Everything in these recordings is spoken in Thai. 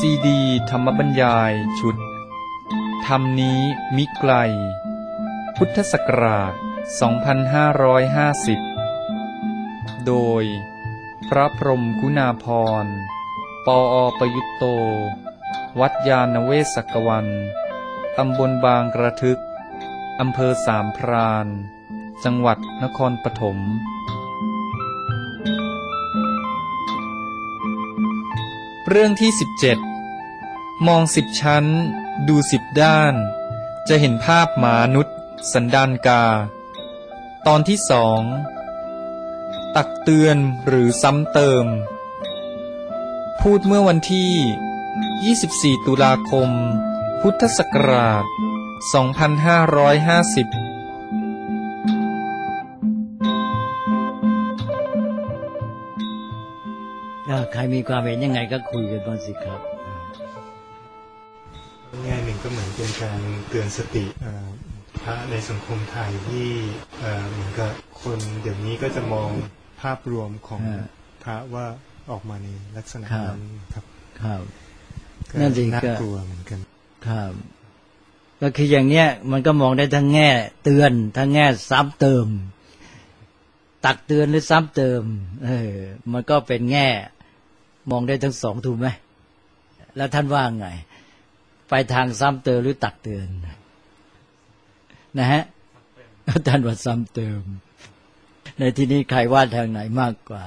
ซีดีธรรมบรรยายชุดธรรมนี้มิไกลพุทธศักราช 2550 โดยพระพรหมคุณาภรณ์ ปอ.ประยุตโต วัดยาณเวศกวัน ตำบลบางกระทึก อำเภอสามพราน จังหวัดนครปฐมเรื่องที่ 17 มอง10 ชั้นดู10 ด้านจะเห็นภาพหมานุษย์สันดานกาตอนที่ 2 ตักเตือนหรือซ้ำเติมพูดเมื่อวันที่ 24 ตุลาคม พุทธศักราช 2550 ใครมีความเห็นยังไงก็คุยกันบ้างสิครับแง่หนึ่งก็เหมือนเป็นการเตือนสติพระในสังคมไทยที่เหมือนกับคนเดี๋ยวนี้ก็จะมองภาพรวมของพระว่าออกมาในลักษณะนั้นครับนั่นจริงก็น่ากลัวเหมือนกันครับก็คืออย่างเนี้ยมันก็มองได้ทั้งแง่เตือนทั้งแง่ซ้ำเติมตักเตือนหรือซ้ำเติมมันก็เป็นแง่มองได้ทั้งสองถูกไหมแล้วท่านว่าไงไปทางซ้ำเติมหรือตักเตือนนะฮะท่านว่าซ้ำเติมในที่นี้ใครว่าทางไหนมากกว่า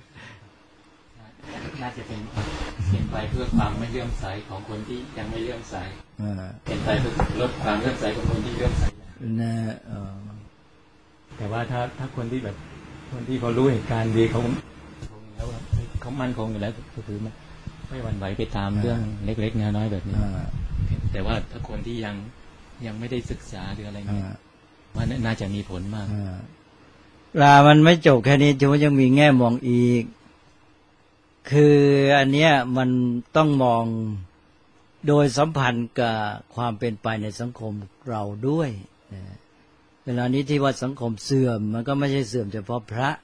น่าจะเป็นไปเพื่อความไม่เลื่อมใสของคนที่ยังไม่เลื่อมใสเป็นไปเพื่อลดความเลื่อมใสของคนที่เลื่อมใสนะแต่ว่าถ้าคนที่แบบคนที่เขารู้เหตุการณ์ดีเขาแล้วเขามั่นคงอยู่แล้วก็คือไม่หวั่นไหวไปตามเรื่องเล็กๆน้อยๆแบบนี้แต่ว่าถ้าคนที่ยังไม่ได้ศึกษาหรืออะไรเงี้ยว่าน่าจะมีผลมากมันไม่จบแค่นี้จะว่ายังมีแง่มองอีกคืออันเนี้ยมันต้องมองโดยสัมพันธ์กับความเป็นไปในสังคมเราด้วยเวลานี้ที่ว่าสังคมเสื่อมมันก็ไม่ใช่เสื่อมเฉพาะพระ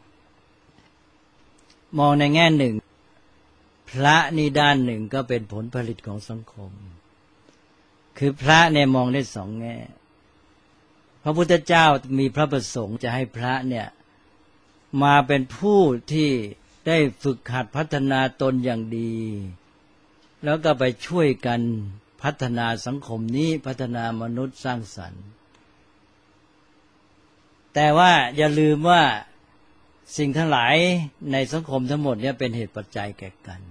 มองในแง่หนึ่งพระนี่ด้านหนึ่งก็เป็นผลผลิตของสังคมคือพระเนี่ยมองได้สองแง่พระพุทธเจ้ามีพระประสงค์จะให้พระเนี่ยมาเป็นผู้ที่ได้ฝึกหัดพัฒนาตนอย่างดีแล้วก็ไปช่วยกันพัฒนาสังคมนี้พัฒนามนุษย์สร้างสรรค์แต่ว่าอย่าลืมว่าสิ่งทั้งหลายในสังคมทั้งหมดเนี่ยเป็นเหตุปัจจัยแก่กัน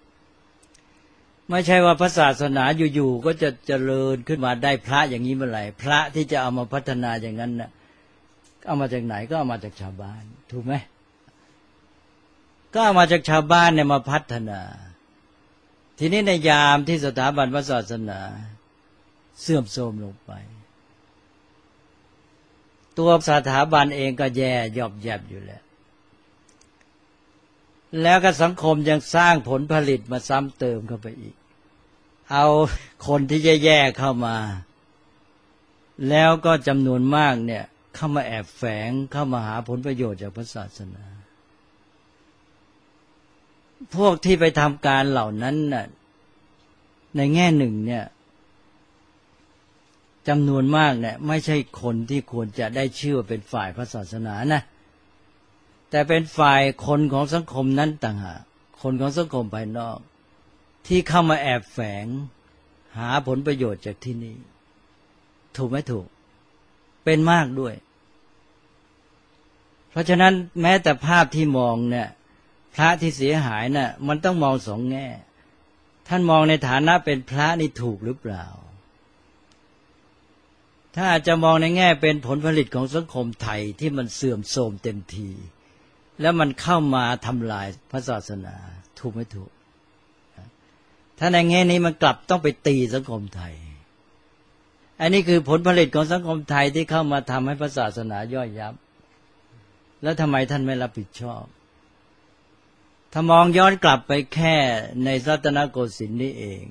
ไม่ใช่ว่าพระศาสนาอยู่ๆก็จะเจริญขึ้นมาได้พระอย่างนี้เมื่อไหร่พระที่จะเอามาพัฒนาอย่างนั้นน่ะเอามาจากไหนก็เอามาจากชาวบ้านถูกไหมก็เอามาจากชาวบ้านเนี่ยมาพัฒนาทีนี้ในยามที่สถาบันพระศาสนาเสื่อมโทรมลงไปตัวสถาบันเองก็แย่ยอบแยบอยู่แล้วก็สังคมยังสร้างผลผลิตมาซ้ำเติมเข้าไปอีกเอาคนที่แย่ๆเข้ามาแล้วก็จำนวนมากเนี่ยเข้ามาแอบแฝงเข้ามาหาผลประโยชน์จากพระศาสนาพวกที่ไปทำการเหล่านั้นน่ะในแง่หนึ่งเนี่ยจำนวนมากเนี่ยไม่ใช่คนที่ควรจะได้ชื่อว่าเป็นฝ่ายพระศาสนานะแต่เป็นฝ่ายคนของสังคมนั้นต่างหากคนของสังคมภายนอกที่เข้ามาแอบแฝงหาผลประโยชน์จากที่นี่ถูกไหมถูกเป็นมากด้วยเพราะฉะนั้นแม้แต่ภาพที่มองเนี่ยพระที่เสียหายน่ะมันต้องมองสองแง่ท่านมองในฐานะเป็นพระนี่ถูกหรือเปล่าถ้าอาจจะมองในแง่เป็นผลผลิตของสังคมไทยที่มันเสื่อมโทรมเต็มทีแล้วมันเข้ามาทำลายพระศาสนาถูกไม่ถูกถ้าในแง่นี้มันกลับต้องไปตีสังคมไทยอันนี้คือผลผลิตของสังคมไทยที่เข้ามาทำให้พระศาสนาย่อยยับแล้วทำไมท่านไม่รับผิดชอบถ้ามองย้อนกลับไปแค่ในรัตนโกสินทร์นี่เอง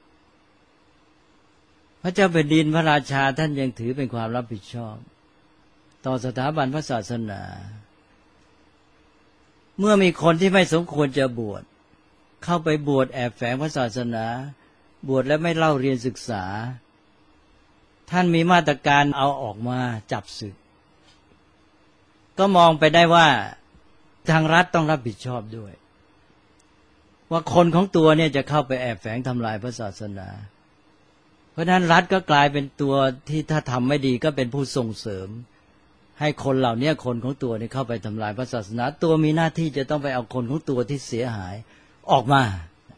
พระเจ้าแผ่นดินพระราชาท่านยังถือเป็นความรับผิดชอบต่อสถาบันพระศาสนาเมื่อมีคนที่ไม่สมควรจะบวชเข้าไปบวชแอบแฝงพระศาสนาบวชแล้วไม่เล่าเรียนศึกษาท่านมีมาตรการเอาออกมาจับศึกก็มองไปได้ว่าทางรัฐต้องรับผิดชอบด้วยว่าคนของตัวเนี่ยจะเข้าไปแอบแฝงทำลายพระศาสนาเพราะฉะนั้นรัฐก็กลายเป็นตัวที่ถ้าทำไม่ดีก็เป็นผู้ส่งเสริมให้คนเหล่านี้คนของตัวนี่เข้าไปทำลายพระศาสนาตัวมีหน้าที่จะต้องไปเอาคนของตัวที่เสียหายออกมา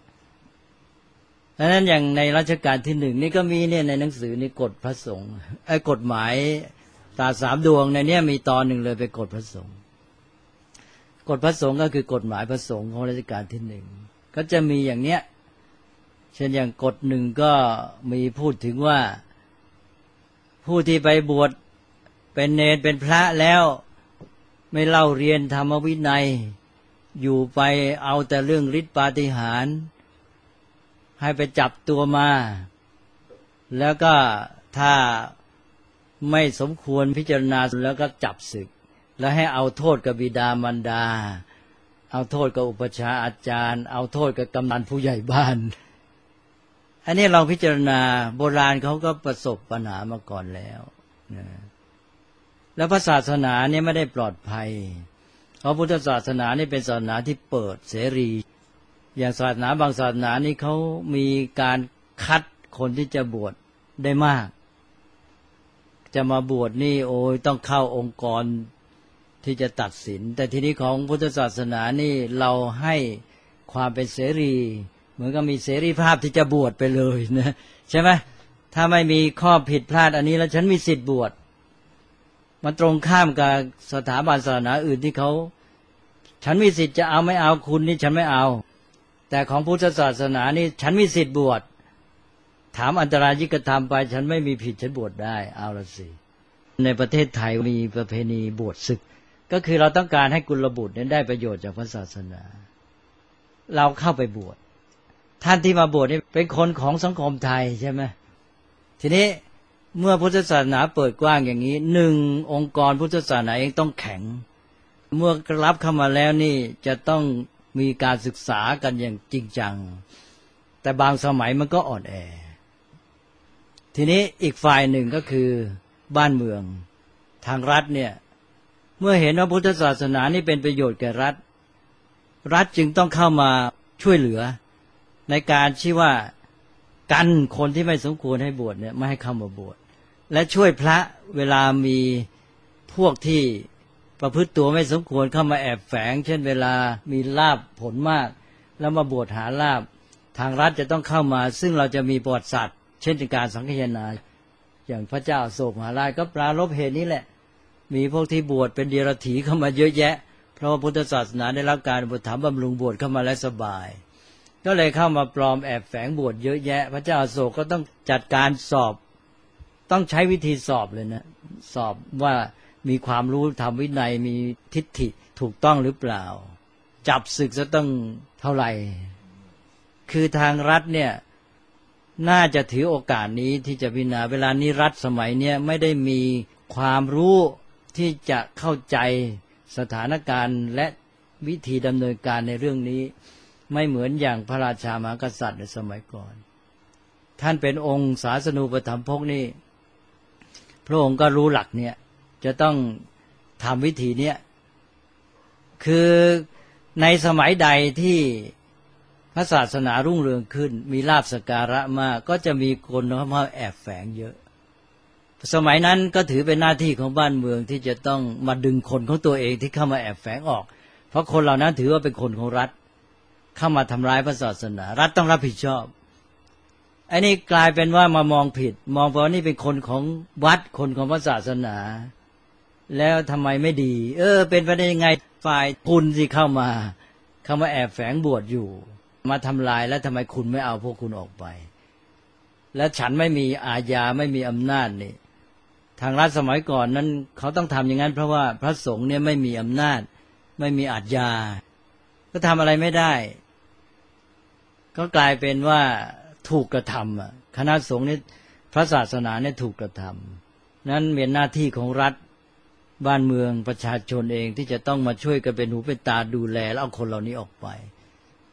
ดังนั้นอย่างในรัชกาลที่หนึ่งนี่ก็มีเนี่ยในหนังสือนี่กฎพระสงฆ์กฎหมายตาสามดวงในนี้มีตอนหนึ่งเลยไปกฎพระสงฆ์กฎพระสงฆ์ก็คือกฎหมายพระสงฆ์ของรัชกาลที่หนึ่งก็จะมีอย่างเนี้ยเช่นอย่างกฎหนึ่งก็มีพูดถึงว่าผู้ที่ไปบวชเป็นเณรเป็นพระแล้วไม่เล่าเรียนธรรมวินัยอยู่ไปเอาแต่เรื่องฤทธิปาฏิหาริย์ให้ไปจับตัวมาแล้วก็ถ้าไม่สมควรพิจารณาแล้วก็จับศึกแล้วให้เอาโทษกับบิดามารดาเอาโทษกับอุปัชฌาย์อาจารย์เอาโทษกับกำนันผู้ใหญ่บ้านอันนี้เราพิจารณาโบราณเขาก็ประสบปัญหามาก่อนแล้วนะแล้วพระศาสนาเนี่ยไม่ได้ปลอดภัยเพราะพุทธศาสนานี่เป็นศาสนาที่เปิดเสรีอย่างศาสนาบางศาสนานี่เขามีการคัดคนที่จะบวชได้มากจะมาบวชนี่โอ้ยต้องเข้าองค์กรที่จะตัดสินแต่ทีนี้ของพุทธศาสนานี่เราให้ความเป็นเสรีเหมือนกับมีเสรีภาพที่จะบวชไปเลยนะใช่ไหมถ้าไม่มีข้อผิดพลาดอันนี้แล้วฉันมีสิทธิ์บวชมันตรงข้ามกับสถาบันศาสนาอื่นที่เขาฉันมีสิทธิ์จะเอาไม่เอาคุณนี่ฉันไม่เอาแต่ของพุทธศาสนานี่ฉันมีสิทธิ์บวชถามอันตรายิกธรรมไปฉันไม่มีผิดฉันบวชได้เอาละสิในประเทศไทยมีประเพณีบวชศึกก็คือเราต้องการให้กุลบุตรได้ประโยชน์จากพระศาสนาเราเข้าไปบวชท่านที่มาบวชนี่เป็นคนของสังคมไทยใช่ไหมทีนี้เมื่อพุทธศาสนาเปิดกว้างอย่างนี้หนึ่งองค์กรพุทธศาสนาเองต้องแข็งเมื่อรับเข้ามาแล้วนี่จะต้องมีการศึกษากันอย่างจริงจังแต่บางสมัยมันก็อ่อนแอทีนี้อีกฝ่ายหนึ่งก็คือบ้านเมืองทางรัฐเนี่ยเมื่อเห็นว่าพุทธศาสนานี่เป็นประโยชน์แก่รัฐรัฐจึงต้องเข้ามาช่วยเหลือในการที่ว่ากันคนที่ไม่สมควรให้บวชเนี่ยไม่ให้เข้ามาบวชและช่วยพระเวลามีพวกที่ประพฤติตัวไม่สมควรเข้ามาแอบแฝงเช่นเวลามีลาภผลมากแล้วมาบวชหาลาภทางรัฐจะต้องเข้ามาซึ่งเราจะมีประวัติศาสตร์เช่นการสังคายนาอย่างพระเจ้าอโศกมหาราชก็ปรารภเหตุนี้แหละมีพวกที่บวชเป็นเดรัจฉีเข้ามาเยอะแยะเพราะว่าพุทธศาสนาได้รับการอุปถัมภ์บำรุงบวชเข้ามาแล้วสบายก็เลยเข้ามาปลอมแอบแฝงบวชเยอะแยะพระเจ้าอโศกก็ต้องจัดการสอบต้องใช้วิธีสอบเลยนะสอบว่ามีความรู้ธรรมวินัยมีทิฏฐิถูกต้องหรือเปล่าจับศึกจะต้องเท่าไหร่คือทางรัฐเนี่ยน่าจะถือโอกาสนี้ที่จะพิจารณาเวลานี้รัฐสมัยเนี้ยไม่ได้มีความรู้ที่จะเข้าใจสถานการณ์และวิธีดำเนินการในเรื่องนี้ไม่เหมือนอย่างพระราชามหากษัตริย์ในสมัยก่อนท่านเป็นองค์ศาสนูปถัมภกนี่พระองค์ก็รู้หลักเนี่ยจะต้องทำวิธีเนี้ยคือในสมัยใดที่พระศาสนารุ่งเรืองขึ้นมีลาภสักการะมากก็จะมีคนเข้ามาแอบแฝงเยอะสมัยนั้นก็ถือเป็นหน้าที่ของบ้านเมืองที่จะต้องมาดึงคนของตัวเองที่เข้ามาแอบแฝงออกเพราะคนเหล่านั้นถือว่าเป็นคนของรัฐเข้ามาทำร้ายพระศาสนารัฐต้องรับผิดชอบไอ้นี่กลายเป็นว่ามามองผิดมองว่านี่เป็นคนของวัดคนของพระศาสนาแล้วทำไมไม่ดีเป็นไปได้ยังไงฝ่ายคุณที่เข้ามาแอบแฝงบวชอยู่มาทำลายแล้วทำไมคุณไม่เอาพวกคุณออกไปและฉันไม่มีอาญาไม่มีอำนาจนี่ทางรัฐสมัยก่อนนั้นเขาต้องทำอย่างนั้นเพราะว่าพระสงฆ์เนี่ยไม่มีอำนาจไม่มีอาญาก็ทำอะไรไม่ได้ก็กลายเป็นว่าถูกกระทำคณะสงฆ์นี่พระศาสนาเนี่ยถูกกระทำนั้นเป็นหน้าที่ของรัฐบ้านเมืองประชาชนเองที่จะต้องมาช่วยกันเป็นหูเป็นตาดูแลแล้วเอาคนเหล่านี้ออกไป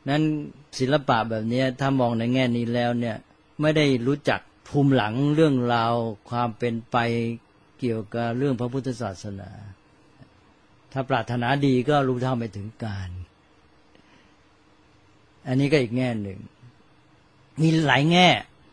นั้นศิลปะแบบนี้ถ้ามองในแง่นี้แล้วเนี่ยไม่ได้รู้จักภูมิหลังเรื่องราวความเป็นไปเกี่ยวกับเรื่องพระพุทธศาสนาถ้าปรารถนาดีก็รู้เท่าไม่ถึงการอันนี้ก็อีกแง่หนึ่งมีหลายแง่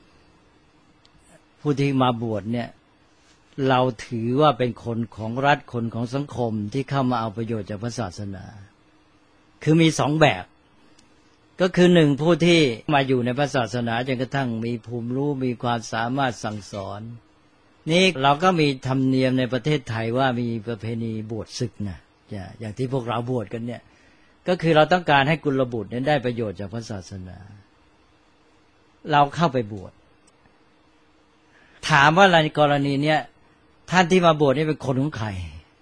ผู้ที่มาบวชเนี่ยเราถือว่าเป็นคนของรัฐคนของสังคมที่เข้ามาเอาประโยชน์จากพระศาสนาคือมีสองแบบก็คือหนึ่งผู้ที่มาอยู่ในพระศาสนาจนกระทั่งมีภูมิรู้มีความสามารถสั่งสอนนี่เราก็มีธรรมเนียมในประเทศไทยว่ามีประเพณีบวชศึกนะอย่างที่พวกเราบวชกันเนี่ยก็คือเราต้องการให้กุลบุตรนั้นได้ประโยชน์จากพระศาสนาเราเข้าไปบวชถามว่าในกรณีเนี้ยท่านที่มาบวชนี่เป็นคนของใคร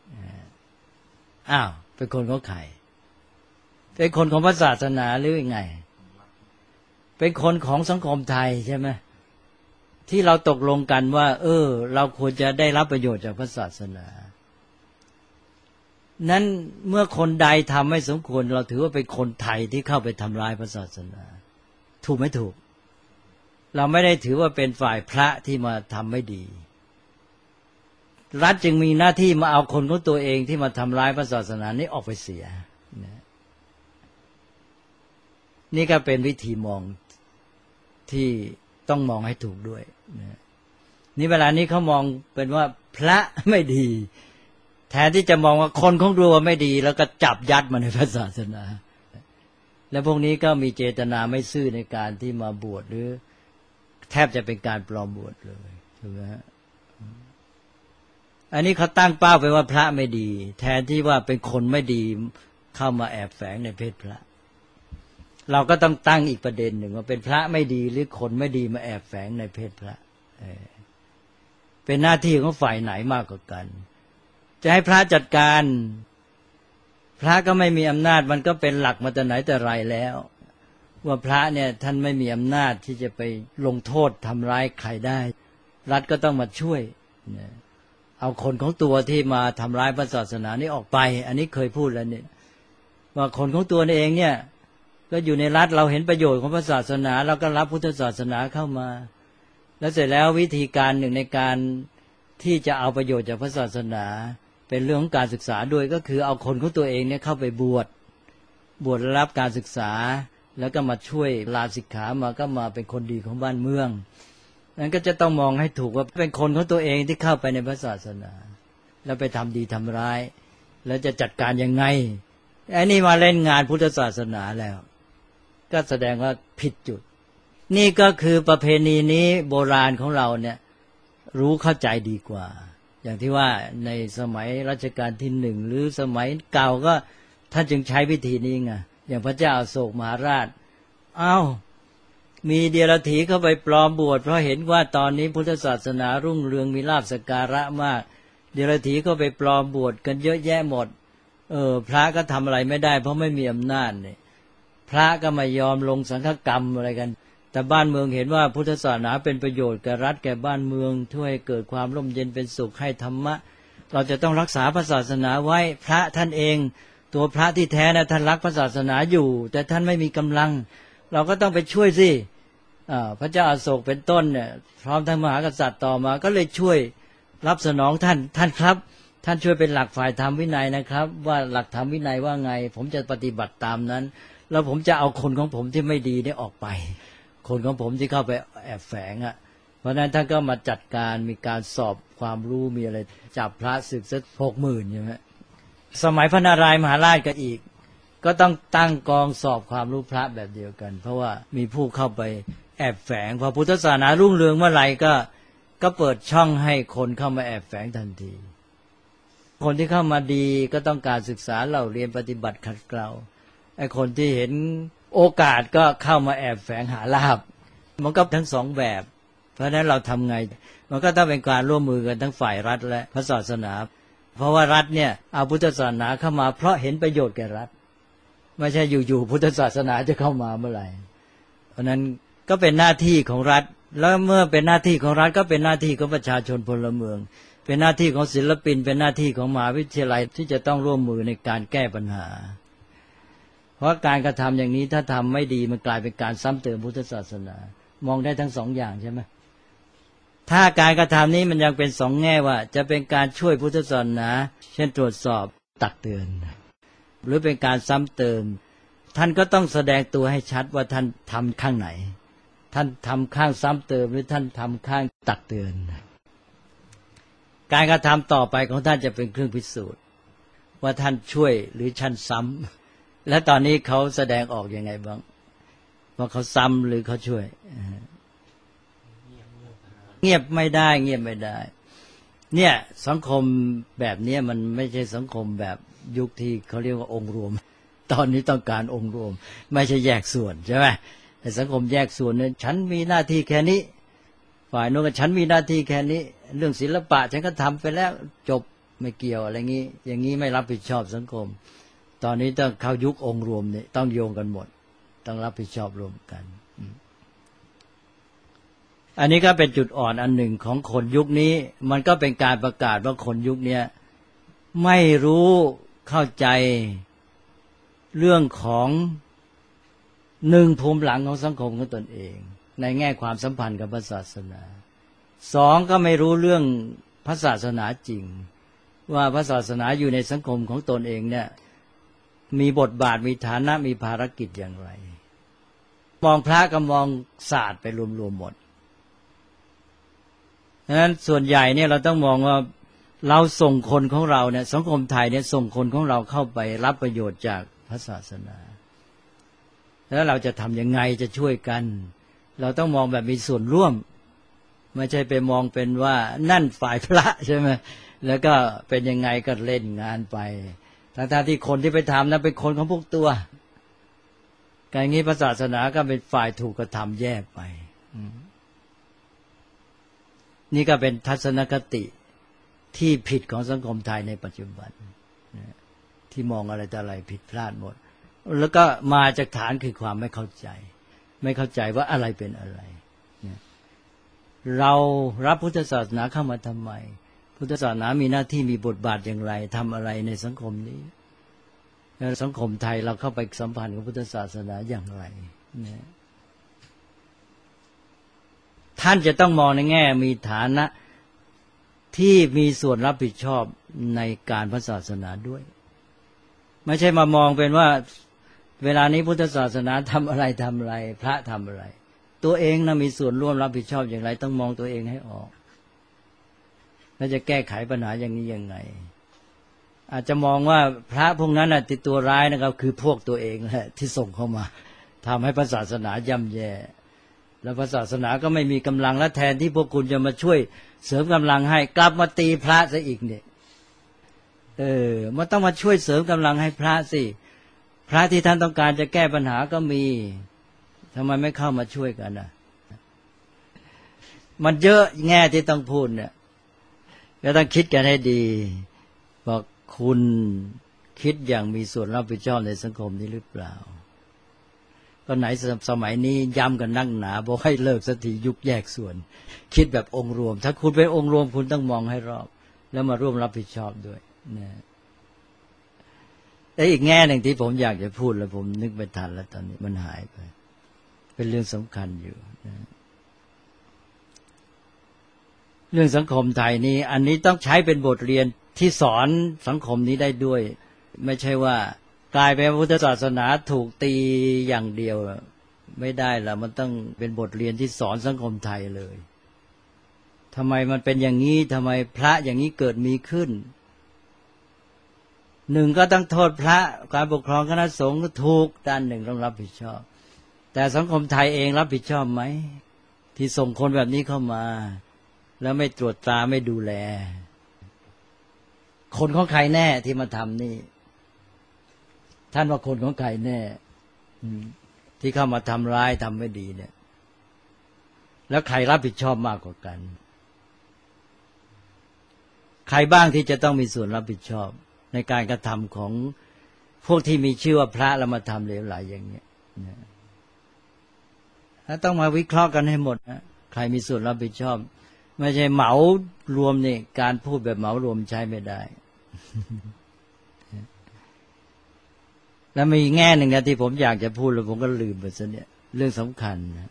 อ้าวเป็นคนของใครเป็นคนของพระศาสนาหรือยังไงเป็นคนของสังคมไทยใช่ไหมที่เราตกลงกันว่าเราควรจะได้รับประโยชน์จากพระศาสนานั้นเมื่อคนใดทำไม่สมควรเราถือว่าเป็นคนไทยที่เข้าไปทำร้ายพระศาสนาถูกไม่ถูกเราไม่ได้ถือว่าเป็นฝ่ายพระที่มาทำไม่ดีรัฐจึงมีหน้าที่มาเอาคนของตัวเองที่มาทำร้ายพระศาสนานี้ออกไปเสียนี่ก็เป็นวิธีมองที่ต้องมองให้ถูกด้วยนี่เวลานี้เขามองเป็นว่าพระไม่ดีแทนที่จะมองว่าคนของตัวไม่ดีแล้วก็จับยัดมาในพระศาสนาและพวกนี้ก็มีเจตนาไม่ซื่อในการที่มาบวชหรือแทบจะเป็นการปลอมบวชเลยถูกไหมฮะอันนี้เขาตั้งเป้าไปว่าพระไม่ดีแทนที่ว่าเป็นคนไม่ดีเข้ามาแอบแฝงในเพศพระเราก็ต้องตั้งอีกประเด็นหนึ่งว่าเป็นพระไม่ดีหรือคนไม่ดีมาแอบแฝงในเพศพระเป็นหน้าที่ของฝ่ายไหนมากกว่ากันจะให้พระจัดการพระก็ไม่มีอำนาจมันก็เป็นหลักมาแต่ไหนแต่ไรแล้วว่าพระเนี่ยท่านไม่มีอำนาจที่จะไปลงโทษทำร้ายใครได้รัฐก็ต้องมาช่วยเอาคนของตัวที่มาทำร้ายพระศาสนานี้ออกไปอันนี้เคยพูดแล้วเนี่ยว่าคนของตัวเองเนี่ยก็อยู่ในรัฐเราเห็นประโยชน์ของพระศาสนาเราก็รับพุทธศาสนาเข้ามาแล้วเสร็จแล้ววิธีการหนึ่งในการที่จะเอาประโยชน์จากพระศาสนาเป็นเรื่องของการศึกษาด้วยก็คือเอาคนของตัวเองเนี่ยเข้าไปบวชรับการศึกษาแล้วก็มาช่วยลาสิกขามาก็มาเป็นคนดีของบ้านเมืองนั้นก็จะต้องมองให้ถูกว่าเป็นคนของตัวเองที่เข้าไปในพระศาสนาแล้วไปทำดีทำร้ายแล้วจะจัดการยังไงไอ้นี่มาเล่นงานพุทธศาสนาแล้วก็แสดงว่าผิดจุดนี่ก็คือประเพณีนี้โบราณของเราเนี่ยรู้เข้าใจดีกว่าอย่างที่ว่าในสมัยรัชกาลที่1หรือสมัยเก่าก็ท่านจึงใช้วิธีนี้ไงอย่างพระเจ้าอโศกมหาราชมีเดียรถีเข้าไปปลอมบวชเพราะเห็นว่าตอนนี้พุทธศาสนารุ่งเรืองมีลาภสักการะมากเดียรถีก็ไปปลอมบวชกันเยอะแยะหมดพระก็ทำอะไรไม่ได้เพราะไม่มีอำนาจเนี่ยพระก็ไม่ยอมลงสังฆกรรมอะไรกันแต่บ้านเมืองเห็นว่าพุทธศาสนาเป็นประโยชน์แก่รัฐแก่บ้านเมืองช่วยเกิดความร่มเย็นเป็นสุขให้ธรรมะเราจะต้องรักษาพระศาสนาไว้พระท่านเองตัวพระที่แท้นะท่านรักพระศาสนาอยู่แต่ท่านไม่มีกำลังเราก็ต้องไปช่วยสิพระเจ้าอโศกเป็นต้นเนี่ยพร้อมทั้งมหากษัตริย์ต่อมาก็เลยช่วยรับสนองท่านครับท่านช่วยเป็นหลักฝ่ายธรรมวินัยนะครับว่าหลักธรรมวินัยว่าไงผมจะปฏิบัติตามนั้นแล้วผมจะเอาคนของผมที่ไม่ดีนี่ออกไปคนของผมที่เข้าไปแอบแฝงเพราะนั้นท่านก็มาจัดการมีการสอบความรู้มีอะไรจับพระศึกสัก60,000ใช่ไหมสมัยพระนารายณ์มหาราชก็อีกก็ต้องตั้งกองสอบความรู้พระแบบเดียวกันเพราะว่ามีผู้เข้าไปแอบแฝงพอพุทธศาสนารุ่งเรืองเมื่อไหร่ก็เปิดช่องให้คนเข้ามาแอบแฝงทันทีคนที่เข้ามาดีก็ต้องการศึกษาเล่าเรียนปฏิบัติขัดเกลาไอ้คนที่เห็นโอกาสก็เข้ามาแอบแฝงหาลาภมันก็ทั้งสองแบบเพราะฉะนั้นเราทำไงมันก็ต้องเป็นการร่วมมือกันทั้งฝ่ายรัฐและพระศาสนาเพราะว่ารัฐเนี่ยเอาพุทธศาสนาเข้ามาเพราะเห็นประโยชน์แก่รัฐไม่ใช่อยู่ๆพุทธศาสนาจะเข้ามาเมื่อไหร่เพราะนั้นก็เป็นหน้าที่ของรัฐแล้วเมื่อเป็นหน้าที่ของรัฐก็เป็นหน้าที่ของประชาชนพลเมืองเป็นหน้าที่ของศิลปินเป็นหน้าที่ของมหาวิทยาลัยที่จะต้องร่วมมือในการแก้ปัญหาเพราะการกระทำอย่างนี้ถ้าทำไม่ดีมันกลายเป็นการซ้ำเติมพุทธศาสนา มองได้ทั้งสองอย่างใช่ไหมถ้าการกระทำนี้มันยังเป็นสองแง่ว่าจะเป็นการช่วยพุทธศาสนาเช่นตรวจสอบตักเตือนหรือเป็นการซ้ำเติมท่านก็ต้องแสดงตัวให้ชัดว่าท่านทำข้างไหนท่านทำข้างซ้ำเติมหรือท่านทำข้างตักเตือนการกระทำต่อไปของท่านจะเป็นเครื่องพิสูจน์ว่าท่านช่วยหรือท่านซ้ำและตอนนี้เขาแสดงออกยังไงบ้างว่าเขาซ้ำหรือเขาช่วยเงียบไม่ได้เงียบไม่ได้เนี่ยสังคมแบบนี้มันไม่ใช่สังคมแบบยุคที่เขาเรียกว่าองค์รวมตอนนี้ต้องการองค์รวมไม่ใช่แยกส่วนใช่ไหมแต่สังคมแยกส่วนเนี่ยฉันมีหน้าที่แค่นี้ฝ่ายโน้นก็ฉันมีหน้าที่แค่นี้เรื่องศิลปะฉันก็ทำไปแล้วจบไม่เกี่ยวอะไรงี้อย่างนี้ไม่รับผิดชอบสังคมตอนนี้ต้องเข้ายุคองค์รวมเนี่ยต้องโยงกันหมดต้องรับผิดชอบรวมกันอันนี้ก็เป็นจุดอ่อนอันหนึ่งของคนยุคนี้มันก็เป็นการประกาศว่าคนยุคนี้ไม่รู้เข้าใจเรื่องของหนึ่งภูมิหลังของสังคมของตนเองในแง่ความสัมพันธ์กับพระศาสนาสองก็ไม่รู้เรื่องพระศาสนาจริงว่าพระศาสนาอยู่ในสังคมของตนเองเนี่ยมีบทบาทมีฐานะมีภารกิจอย่างไรมองพระก็มองศาสตร์ไปรวมๆหมดดังนั้นส่วนใหญ่เนี่ยเราต้องมองว่าเราส่งคนของเราเนี่ยสังคมไทยเนี่ยส่งคนของเราเข้าไปรับประโยชน์จากพระศาสนาแล้วเราจะทำยังไงจะช่วยกันเราต้องมองแบบมีส่วนร่วมไม่ใช่ไปมองเป็นว่านั่นฝ่ายพระใช่ไหมแล้วก็เป็นยังไงก็เล่นงานไปทั้งที่คนที่ไปทำนั้นเป็นคนของพวกตัวการงี้พระศาสนาก็เป็นฝ่ายถูกกระทำแยกไปนี่ก็เป็นทัศนคติที่ผิดของสังคมไทยในปัจจุบันที่มองอะไรแต่อะไรผิดพลาดหมดแล้วก็มาจากฐานคือความไม่เข้าใจว่าอะไรเป็นอะไรเรารับพุทธศาสนาเข้ามาทำไมพุทธศาสนามีหน้าที่มีบทบาทอย่างไรทำอะไรในสังคมนี้แล้วสังคมไทยเราเข้าไปสัมพันธ์กับพุทธศาสนาอย่างไรท่านจะต้องมองในแง่มีฐานะที่มีส่วนรับผิดชอบในการพระศาสนาด้วยไม่ใช่มามองเป็นว่าเวลานี้พุทธศาสนาทำอะไรพระทำอะไรตัวเองนะมีส่วนร่วมรับผิดชอบอย่างไรต้องมองตัวเองให้ออกแล้วจะแก้ไขปัญหาอย่างนี้ยังไงอาจจะมองว่าพระพวกนั้นน่ะที่ตัวร้ายนะครับคือพวกตัวเองแหละที่ส่งเข้ามาทำให้พระศาสนาย่ำแย่แล้วพระศาสนาก็ไม่มีกำลังและแทนที่พวกคุณจะมาช่วยเสริมกำลังให้กลับมาตีพระซะอีกเนี่ยมันต้องมาช่วยเสริมกำลังให้พระสิพระที่ท่านต้องการจะแก้ปัญหาก็มีทำไมไม่เข้ามาช่วยกันน่ะมันเยอะแง่ที่ต้องพูดเนี่ยก็ต้องคิดกันให้ดีบอกคุณคิดอย่างมีส่วนรับผิดชอบในสังคมนี้หรือเปล่าก็ไหนสมัยนี้ย้ำกันนักหนาบอกให้เลิกสักทียุคแยกส่วนคิดแบบองค์รวมถ้าคุณเป็นองค์รวมคุณต้องมองให้รอบแล้วมาร่วมรับผิดชอบด้วยนะแต่อีกแง่หนึ่งที่ผมอยากจะพูดแล้วผมนึกไม่ทันแล้วตอนนี้มันหายไปเป็นเรื่องสำคัญอยู่นะเรื่องสังคมไทยนี้อันนี้ต้องใช้เป็นบทเรียนที่สอนสังคมนี้ได้ด้วยไม่ใช่ว่ากลายเป็นพุทธศาสนาถูกตีอย่างเดียวไม่ได้ละมันต้องเป็นบทเรียนที่สอนสังคมไทยเลยทำไมมันเป็นอย่างนี้ทำไมพระอย่างนี้เกิดมีขึ้นหนึ่งก็ต้องโทษพระการปกครองคณะสงฆ์ถูกด้านหนึ่งต้องรับผิดชอบแต่สังคมไทยเองรับผิดชอบไหมที่ส่งคนแบบนี้เข้ามาแล้วไม่ตรวจตาไม่ดูแลคนของใครแน่ที่มาทำนี่ท่านว่าคนของใครแน่ที่เข้ามาทำร้ายทำไม่ดีเนี่ยแล้วใครรับผิดชอบมากกว่ากันใครบ้างที่จะต้องมีส่วนรับผิดชอบในการกระทำของพวกที่มีชื่อว่าพระแล้วมาทำเลวไหลอย่างเงี้ยต้องมาวิเคราะห์กันให้หมดนะใครมีส่วนรับผิดชอบไม่ใช่เหมารวมนี่การพูดแบบเหมารวมใช้ไม่ได้แล้วมีแง่หนึ่งนะที่ผมอยากจะพูดแล้วผมก็ลืมไปซะเนี่ยเรื่องสำคัญนะ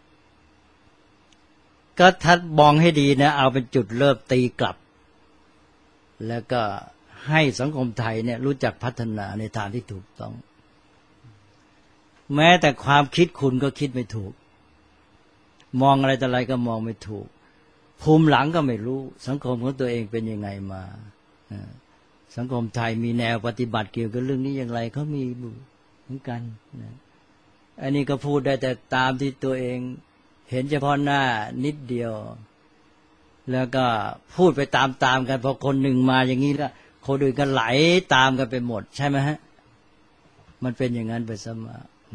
ก็ถ้ามองให้ดีนะเอาเป็นจุดเริ่มตีกลับแล้วก็ให้สังคมไทยเนี่ยรู้จักพัฒนาในทางที่ถูกต้องแม้แต่ความคิดคุณก็คิดไม่ถูกมองอะไรแต่อะไรก็มองไม่ถูกภูมิหลังก็ไม่รู้สังคมของตัวเองเป็นยังไงมาสังคมไทยมีแนวปฏิบัติเกี่ยวกับเรื่องนี้อย่างไรเขามีเหมือนกันนะอันนี้ก็พูดได้แต่ตามที่ตัวเองเห็นเฉพาะหน้านิดเดียวแล้วก็พูดไปตามกันพอคนหนึ่งมาอย่างนี้แล้วคนอื่นก็ไหลตามกันไปหมดใช่ไหมฮะมันเป็นอย่างนั้นไปซะมา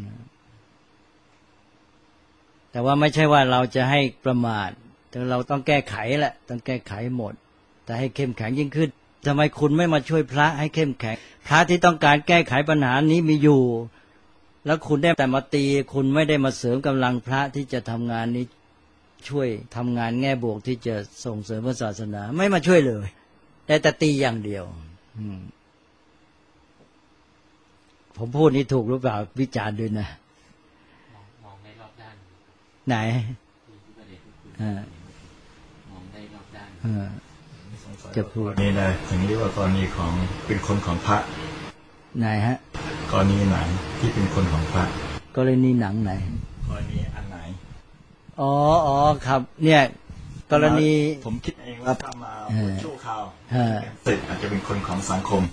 แต่ว่าไม่ใช่ว่าเราจะให้ประมาทแต่เราต้องแก้ไขแหละต้องแก้ไขหมดแต่ให้เข้มแข็งยิ่งขึ้นทำไมคุณไม่มาช่วยพระให้เข้มแข็งพระที่ต้องการแก้ไขปัญหานี้มีอยู่แล้วคุณได้แต่มาตีคุณไม่ได้มาเสริมกำลังพระที่จะทำงานนี้ช่วยทำงานแง่บวกที่จะส่งเสริมพระศาสนาไม่มาช่วยเลยได้แต่ตีอย่างเดียวผมพูดนี้ถูกหรือเปล่าวิจารณ์ด้วยนะมองได้รอบด้านไหนมองได้รอบด้านจะพูดนี่นะอย่างนี้ว่ากรณีของเป็นคนของพระไหนฮะกรณีไหนที่เป็นคนของพระกรณีหนังไหนกรณีอันไหนอ๋อครับเนี่ยกรณีผมคิดเองว่าถ้ามาชั่วคราวเสร็จอาจจะเป็นคนของสังคม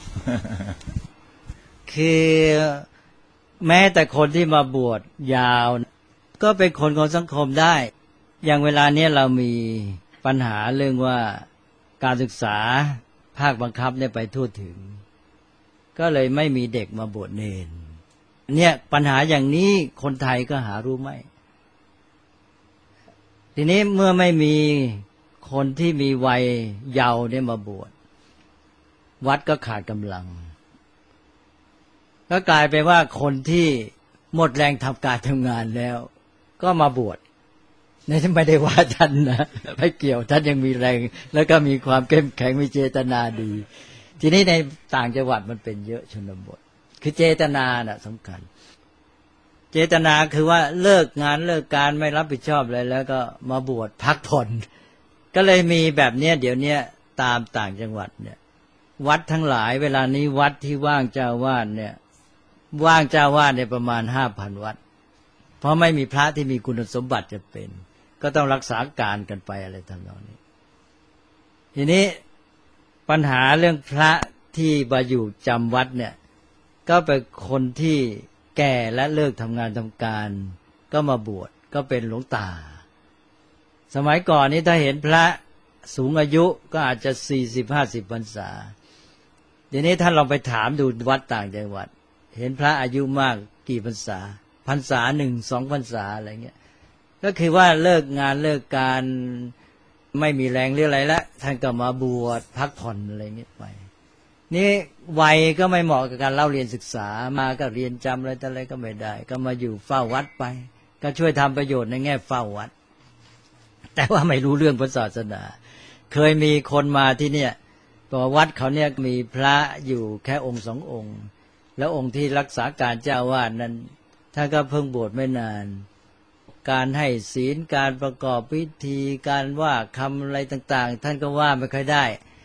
คือแม้แต่คนที่มาบวชยาวก็เป็นคนของสังคมได้อย่างเวลาเนี้ยเรามีปัญหาเรื่องว่าการศึกษาภาคบังคับเนี่ยไปทั่วถึงก็เลยไม่มีเด็กมาบวชเนรเนี่ยปัญหาอย่างนี้คนไทยก็หารู้ไหมทีนี้เมื่อไม่มีคนที่มีวัยเยาว์เนี่ยมาบวชวัดก็ขาดกำลังก็กลายเป็นว่าคนที่หมดแรงทำการทำงานแล้วก็มาบวชนี่ไม่ได้ว่าท่านนะไม่เกี่ยวท่านยังมีแรงแล้วก็มีความเข้มแข็งมีเจตนาดีทีนี้ในต่างจังหวัดมันเป็นเยอะชนบทคือเจตนาน่ะสำคัญเจตนาคือว่าเลิกงานเลิกการไม่รับผิดชอบอะไรแล้วก็มาบวชพักผ่อนก็เลยมีแบบเนี้ยเดี๋ยวนี้ตามต่างจังหวัดเนี่ยวัดทั้งหลายเวลานี้วัดที่ว่างเจ้าวาดเนี่ยว่างเจ้าวาดเนี่ยประมาณ 5,000 วัดเพราะไม่มีพระที่มีคุณสมบัติจะเป็นก็ต้องรักษาการกันไปอะไรทำนองนี้ทีนี้ปัญหาเรื่องพระที่มาอยู่จำวัดเนี่ยก็เป็นคนที่แก่และเลิกทำงานทำการก็มาบวชก็เป็นหลวงตาสมัยก่อนนี้ถ้าเห็นพระสูงอายุก็อาจจะ 40-50 พรรษาเดี๋ยวนี้ท่านลองไปถามดูวัดต่างจังหวัดเห็นพระอายุมากกี่พรรษาพรรษา 1-2 พรรษาอะไรเงี้ยก็คือว่าเลิกงานเลิกการไม่มีแรงหรืออะไรแล้วท่านก็มาบวชพักผ่อนอะไรเงี้ยไปนี่วัยก็ไม่เหมาะกับการเล่าเรียนศึกษามาก็เรียนจำอะไรแต่อะไรก็ไม่ได้ก็มาอยู่เฝ้าวัดไปก็ช่วยทำประโยชน์ในแง่เฝ้าวัดแต่ว่าไม่รู้เรื่องพระศาสนาเคยมีคนมาที่เนี่ยบอกวัดเขาเนี่ยมีพระอยู่แค่องค์สององค์แล้วองค์ที่รักษาการเจ้าวาดนั้นท่านก็เพิ่งบวชไม่นานการให้ศีลการประกอบพิธีการว่าคำอะไรต่างๆท่านก็ว่าไม่ค่อยได้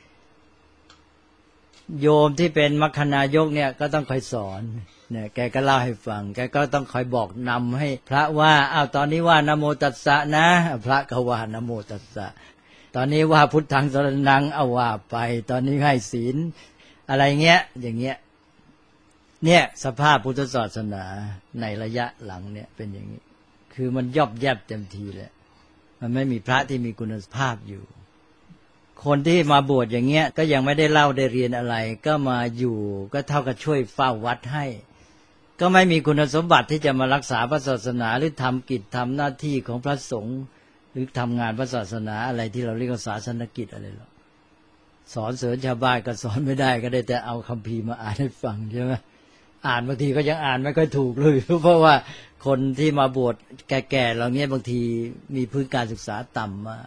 โยมที่เป็นมัคคณายกเนี่ยก็ต้องคอยสอนเนี่ยแกก็เล่าให้ฟังแกก็ต้องคอยบอกนำให้พระว่าอ้าวตอนนี้ว่านะโมตัสสะนะพระก็ว่านะโมตัสสะตอนนี้ว่าพุทธังสรณังเอาว่าไปตอนนี้ให้ศีลอะไรเงี้ยอย่างเงี้ยเนี่ยสภาพพุทธศาสนาในระยะหลังเนี่ยเป็นอย่างนี้คือมันยอบแยบเต็มทีเลยมันไม่มีพระที่มีคุณภาพอยู่คนที่มาบวชอย่างเงี้ยก็ยังไม่ได้เล่าได้เรียนอะไรก็มาอยู่ก็เท่ากับช่วยเฝ้าวัดให้ก็ไม่มีคุณสมบัติที่จะมารักษาพระศาสนาหรือทำกิจทำหน้าที่ของพระสงฆ์หรือทำงานพระศาสนาอะไรที่เราเรียกว่าศาสนกิจอะไรหรอกสอนเสริญชาวบ้านก็สอนไม่ได้ก็ได้แต่เอาคัมภีร์มาอ่านให้ฟังใช่ไหมอ่านบางทีก็ยังอ่านไม่ค่อยถูกเลยเพราะว่าคนที่มาบวชแก่ๆเหล่านี้บางทีมีพื้นการศึกษาต่ำมา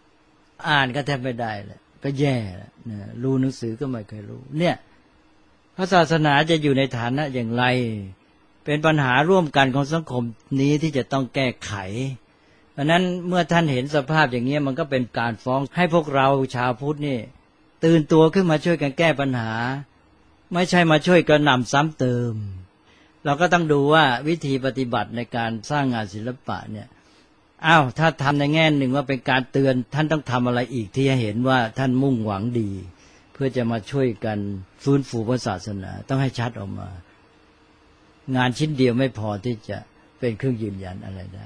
อ่านก็แทบไม่ได้เลยก็แย่แล้วรู้หนังสือก็ไม่เคยรู้เนี่ยพระศาสนาจะอยู่ในฐานะอย่างไร เป็นปัญหาร่วมกันของสังคมนี้ที่จะต้องแก้ไข เพราะนั้นเมื่อท่านเห็นสภาพอย่างนี้มันก็เป็นการฟ้องให้พวกเราชาวพุทธนี่ตื่นตัวขึ้นมาช่วยกันแก้ปัญหาไม่ใช่มาช่วยกระหน่ำซ้ำเติมเราก็ต้องดูว่าวิธีปฏิบัติในการสร้างงานศิลปะเนี่ยถ้าทำในแง่หนึ่งว่าเป็นการเตือนท่านต้องทำอะไรอีกที่ให้เห็นว่าท่านมุ่งหวังดีเพื่อจะมาช่วยกันฟื้นฟูพระศาสนาต้องให้ชัดออกมางานชิ้นเดียวไม่พอที่จะเป็นเครื่องยืนยันอะไรได้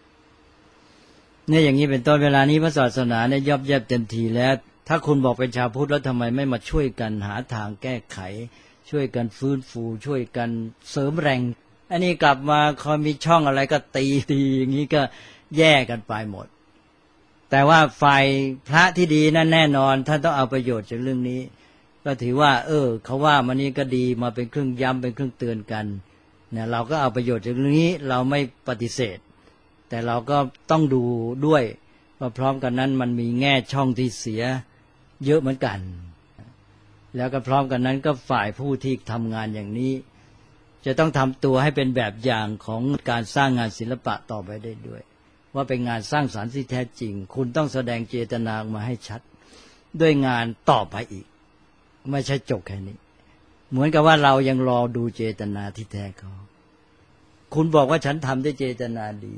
เนี่ยอย่างนี้เป็นต้นเวลานี้พระศาสนาเนี่ยย่อมแยบเต็มทีแล้วถ้าคุณบอกเป็นชาวพุทธแล้วทำไมไม่มาช่วยกันหาทางแก้ไขช่วยกันฟื้นฟูช่วยกันเสริมแรงอันนี้กลับมาคอยมีช่องอะไรก็ตีอย่างนี้ก็แย่กันไปหมดแต่ว่าฝ่ายพระที่ดีนั่นแน่นอนท่านต้องเอาประโยชน์จากเรื่องนี้ก็ถือว่าเขาว่ามันนี้ก็ดีมาเป็นเครื่องย้ำเป็นเครื่องเตือนกันเนี่ยเราก็เอาประโยชน์จากเรื่องนี้เราไม่ปฏิเสธแต่เราก็ต้องดูด้วยว่าพร้อมกันนั้นมันมีแง่ช่องที่เสียเยอะเหมือนกันแล้วก็พร้อมกันนั้นก็ฝ่ายผู้ที่ทำงานอย่างนี้จะต้องทำตัวให้เป็นแบบอย่างของการสร้างงานศิลปะต่อไปได้ด้วยว่าเป็นงานสร้างสรรค์ที่แท้จริงคุณต้องแสดงเจตนาออกมาให้ชัดด้วยงานต่อไปอีกไม่ใช่จบแค่นี้เหมือนกับว่าเรายังรอดูเจตนาที่แท้เขาคุณบอกว่าฉันทำด้วยเจตนาดี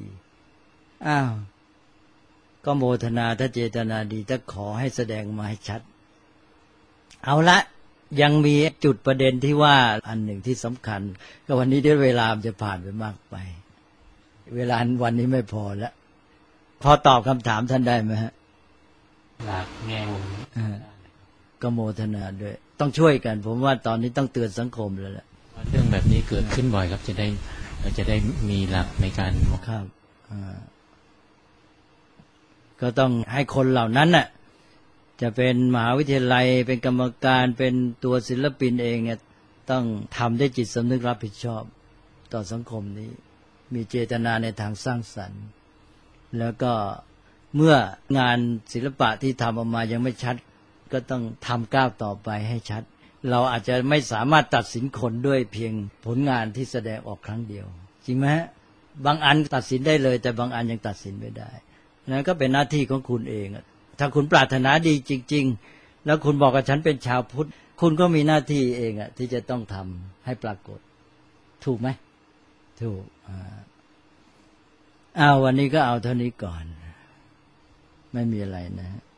ก็โมทนาถ้าเจตนาดีถ้าขอให้แสดงมาให้ชัดเอาละยังมีจุดประเด็นที่ว่าอันหนึ่งที่สำคัญก็วันนี้ด้วยเวลาจะผ่านไปมากไปเวลาวันนี้ไม่พอแล้วพอตอบคำถามท่านได้ไหมฮะหลักแง่มุมก็โมทนาด้วยต้องช่วยกันผมว่าตอนนี้ต้องเตือนสังคมแล้วแหละเรื่องแบบนี้เกิดขึ้นบ่อยครับจะได้มีหลักในการครับก็ต้องให้คนเหล่านั้นน่ะจะเป็นมหาวิทยาลัยเป็นกรรมการเป็นตัวศิลปินเองเนี่ยต้องทำด้วยจิตสำนึกรับผิดชอบต่อสังคมนี้มีเจตนาในทางสร้างสรรค์แล้วก็เมื่องานศิลปะที่ทำออกมายังไม่ชัดก็ต้องทำก้าวต่อไปให้ชัดเราอาจจะไม่สามารถตัดสินคนด้วยเพียงผลงานที่แสดงออกครั้งเดียวจริงไหมฮะบางอันตัดสินได้เลยแต่บางอันยังตัดสินไม่ได้นั่นก็เป็นหน้าที่ของคุณเองถ้าคุณปรารถนาดีจริงๆแล้วคุณบอกกับฉันเป็นชาวพุทธคุณก็มีหน้าที่เองที่จะต้องทำให้ปรากฏถูกไหมถูกวันนี้ก็เอาเท่านี้ก่อนไม่มีอะไรนะ